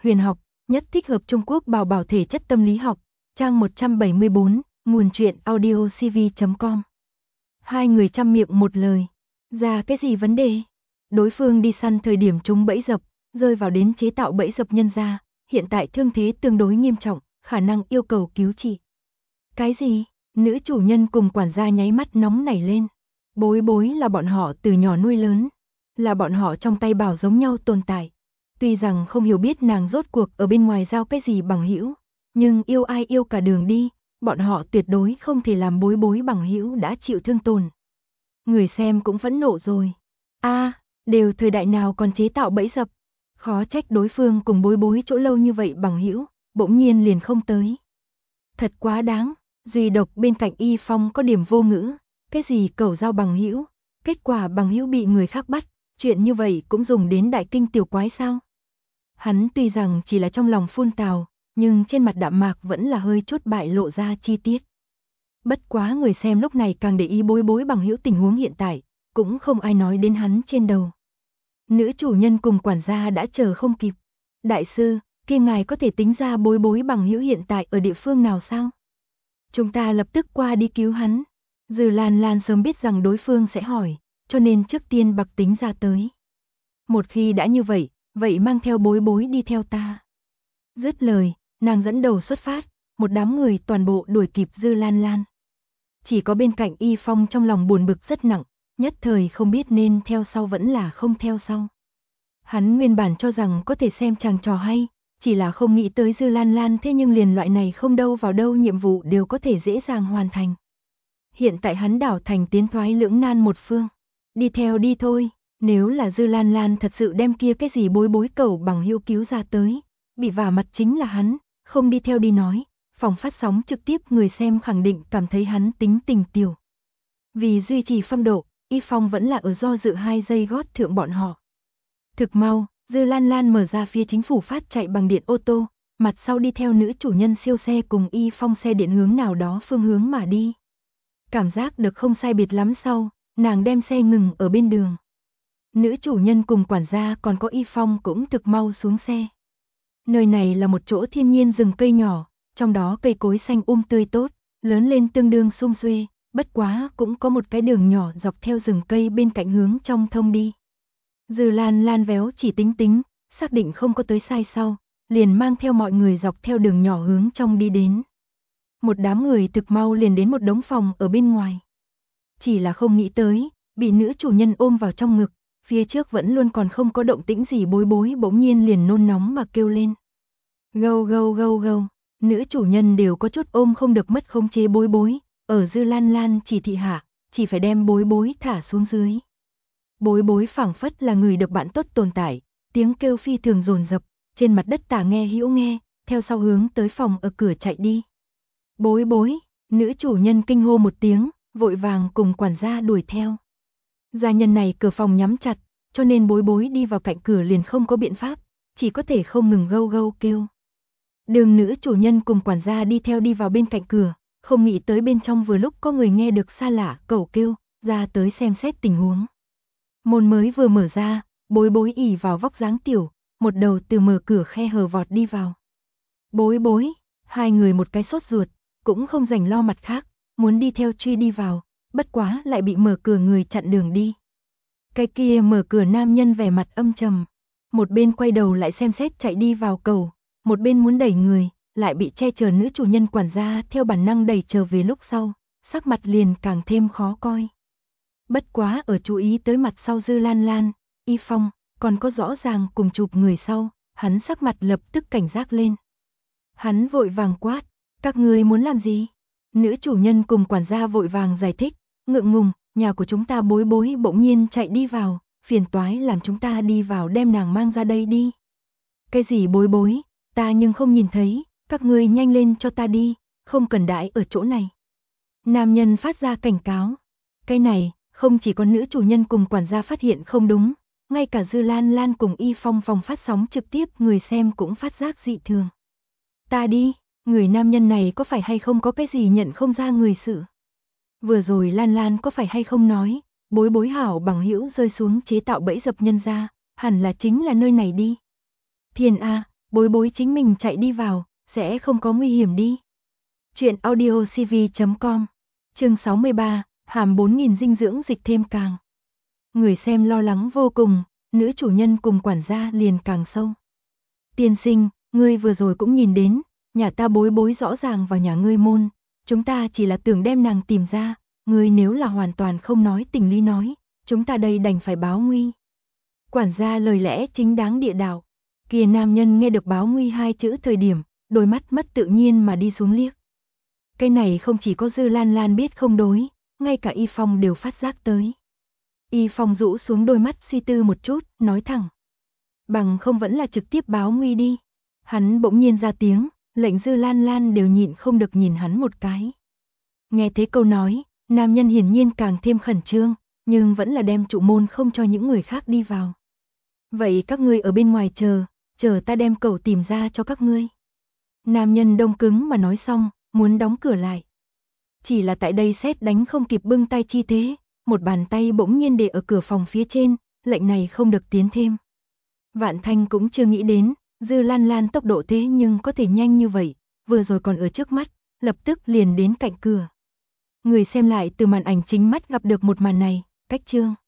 huyền học, nhất thích hợp Trung Quốc bảo bảo thể chất tâm lý học, trang 174, nguồn truyện audiocv.com. Hai người trăm miệng một lời, ra cái gì vấn đề? Đối phương đi săn thời điểm trúng bẫy dập, rơi vào đến chế tạo bẫy dập nhân ra, hiện tại thương thế tương đối nghiêm trọng, khả năng yêu cầu cứu trị. Cái gì? Nữ chủ nhân cùng quản gia nháy mắt nóng nảy lên. Bối bối là bọn họ từ nhỏ nuôi lớn, là bọn họ trong tay bảo giống nhau tồn tại. Tuy rằng không hiểu biết nàng rốt cuộc ở bên ngoài giao cái gì bằng hữu, nhưng yêu ai yêu cả đường đi, bọn họ tuyệt đối không thể làm bối bối bằng hữu đã chịu thương tổn. Người xem cũng phẫn nộ rồi. Đều thời đại nào còn chế tạo bẫy dập, khó trách đối phương cùng bối bối chỗ lâu như vậy bằng hữu, bỗng nhiên liền không tới. Thật quá đáng, duy độc bên cạnh Y Phong có điểm vô ngữ, cái gì cẩu giao bằng hữu, kết quả bằng hữu bị người khác bắt, chuyện như vậy cũng dùng đến đại kinh tiểu quái sao? Hắn tuy rằng chỉ là trong lòng phun tào, nhưng trên mặt đạm mạc vẫn là hơi chút bại lộ ra chi tiết. Bất quá người xem lúc này càng để ý bối bối bằng hữu tình huống hiện tại, cũng không ai nói đến hắn trên đầu. Nữ chủ nhân cùng quản gia đã chờ không kịp. Đại sư, kia ngài có thể tính ra bối bối bằng hữu hiện tại ở địa phương nào sao? Chúng ta lập tức qua đi cứu hắn. Dư Lan Lan sớm biết rằng đối phương sẽ hỏi, cho nên trước tiên bạc tính ra tới. Một khi đã như vậy, vậy mang theo bối bối đi theo ta. Dứt lời, nàng dẫn đầu xuất phát, một đám người toàn bộ đuổi kịp Dư Lan Lan. Chỉ có bên cạnh Y Phong trong lòng buồn bực rất nặng, nhất thời không biết nên theo sau vẫn là không theo sau. Hắn nguyên bản cho rằng có thể xem chàng trò hay, chỉ là không nghĩ tới Dư Lan Lan thế nhưng liền loại này không đâu vào đâu nhiệm vụ đều có thể dễ dàng hoàn thành. Hiện tại hắn đảo thành tiến thoái lưỡng nan một phương. Đi theo đi thôi, nếu là Dư Lan Lan thật sự đem kia cái gì bối bối cẩu bằng hữu cứu ra tới, bị vả mặt chính là hắn, không đi theo đi nói, phòng phát sóng trực tiếp người xem khẳng định cảm thấy hắn tính tình tiểu. Vì duy trì phong độ, Y Phong vẫn là ở do dự 2 giây gót thượng bọn họ. Thực mau, Dư Lan Lan mở ra phía chính phủ phát chạy bằng điện ô tô, mặt sau đi theo nữ chủ nhân siêu xe cùng Y Phong xe điện hướng nào đó phương hướng mà đi. Cảm giác được không sai biệt lắm sau, nàng đem xe ngừng ở bên đường. Nữ chủ nhân cùng quản gia còn có Y Phong cũng thực mau xuống xe. Nơi này là một chỗ thiên nhiên rừng cây nhỏ, trong đó cây cối xanh tươi tốt, lớn lên tương đương sum xuê, bất quá cũng có một cái đường nhỏ dọc theo rừng cây bên cạnh hướng trong thông đi. Dư Lan Lan véo chỉ tính, xác định không có tới sai sau, liền mang theo mọi người dọc theo đường nhỏ hướng trong đi đến. Một đám người thực mau liền đến một đống phòng ở bên ngoài. Chỉ là không nghĩ tới, bị nữ chủ nhân ôm vào trong ngực, phía trước vẫn luôn còn không có động tĩnh gì bối bối bỗng nhiên liền nôn nóng mà kêu lên. Gâu gâu gâu gâu, nữ chủ nhân đều có chút ôm không được mất khống chế bối bối, ở Dư Lan Lan chỉ thị hạ, chỉ phải đem bối bối thả xuống dưới. Bối bối phảng phất là người được bạn tốt tồn tại, tiếng kêu phi thường dồn dập, trên mặt đất tả nghe hữu nghe, theo sau hướng tới phòng ở cửa chạy đi. Bối bối, nữ chủ nhân kinh hô một tiếng, vội vàng cùng quản gia đuổi theo. Gia nhân này cửa phòng nhắm chặt, cho nên bối bối đi vào cạnh cửa liền không có biện pháp, chỉ có thể không ngừng gâu gâu kêu. Đường nữ chủ nhân cùng quản gia đi theo đi vào bên cạnh cửa, không nghĩ tới bên trong vừa lúc có người nghe được xa lạ cẩu kêu, ra tới xem xét tình huống. Môn mới vừa mở ra, bối bối ỉ vào vóc dáng tiểu, một đầu từ mở cửa khe hở vọt đi vào. Bối bối, hai người một cái sốt ruột, cũng không rảnh lo mặt khác, muốn đi theo truy đi vào, bất quá lại bị mở cửa người chặn đường đi. Cái kia mở cửa nam nhân vẻ mặt âm trầm, một bên quay đầu lại xem xét chạy đi vào cầu, một bên muốn đẩy người, lại bị che chở nữ chủ nhân quản gia theo bản năng đẩy trở về lúc sau, sắc mặt liền càng thêm khó coi. Bất quá ở chú ý tới mặt sau Dư Lan Lan, Y Phong, còn có rõ ràng cùng chụp người sau, hắn sắc mặt lập tức cảnh giác lên. Hắn vội vàng quát, các ngươi muốn làm gì? Nữ chủ nhân cùng quản gia vội vàng giải thích, ngượng ngùng, nhà của chúng ta bối bối bỗng nhiên chạy đi vào, phiền toái làm chúng ta đi vào đem nàng mang ra đây đi. Cái gì bối bối, ta nhưng không nhìn thấy, các ngươi nhanh lên cho ta đi, không cần đãi ở chỗ này. Nam nhân phát ra cảnh cáo, cái này, không chỉ có nữ chủ nhân cùng quản gia phát hiện không đúng, ngay cả Dư Lan Lan cùng Y Phong phòng phát sóng trực tiếp người xem cũng phát giác dị thường. Ta đi, người nam nhân này có phải hay không có cái gì nhận không ra người sự. Vừa rồi Lan Lan có phải hay không nói, bối bối hảo bằng hữu rơi xuống chế tạo bẫy dập nhân ra, hẳn là chính là nơi này đi. Thiên A, Bối Bối chính mình chạy đi vào, sẽ không có nguy hiểm đi. Chuyện audiocv.com, chương 63, hàm 4.000 dinh dưỡng dịch thêm càng. Người xem lo lắng vô cùng, nữ chủ nhân cùng quản gia liền càng sâu. Tiên sinh, ngươi vừa rồi cũng nhìn đến, nhà ta Bối Bối rõ ràng vào nhà ngươi môn, chúng ta chỉ là tưởng đem nàng tìm ra, ngươi nếu là hoàn toàn không nói tình lý nói, chúng ta đây đành phải báo nguy. Quản gia lời lẽ chính đáng địa đạo, kia nam nhân nghe được báo nguy hai chữ thời điểm, đôi mắt mất tự nhiên mà đi xuống liếc. Cái này không chỉ có Dư Lan Lan biết không đối, ngay cả Y Phong đều phát giác tới. Y Phong rũ xuống đôi mắt suy tư một chút, nói thẳng. Bằng không vẫn là trực tiếp báo nguy đi. Hắn bỗng nhiên ra tiếng, lệnh Dư Lan Lan đều nhịn không được nhìn hắn một cái. Nghe thế câu nói, nam nhân hiển nhiên càng thêm khẩn trương, nhưng vẫn là đem trụ môn không cho những người khác đi vào. Vậy các ngươi ở bên ngoài chờ ta đem cậu tìm ra cho các ngươi. Nam nhân đông cứng mà nói xong, muốn đóng cửa lại. Chỉ là tại đây sét đánh không kịp bưng tay chi thế, một bàn tay bỗng nhiên để ở cửa phòng phía trên, lệnh này không được tiến thêm. Vạn Thanh cũng chưa nghĩ đến, Dư Lan Lan tốc độ thế nhưng có thể nhanh như vậy, vừa rồi còn ở trước mắt, lập tức liền đến cạnh cửa. Người xem lại từ màn ảnh chính mắt gặp được một màn này, cách chương.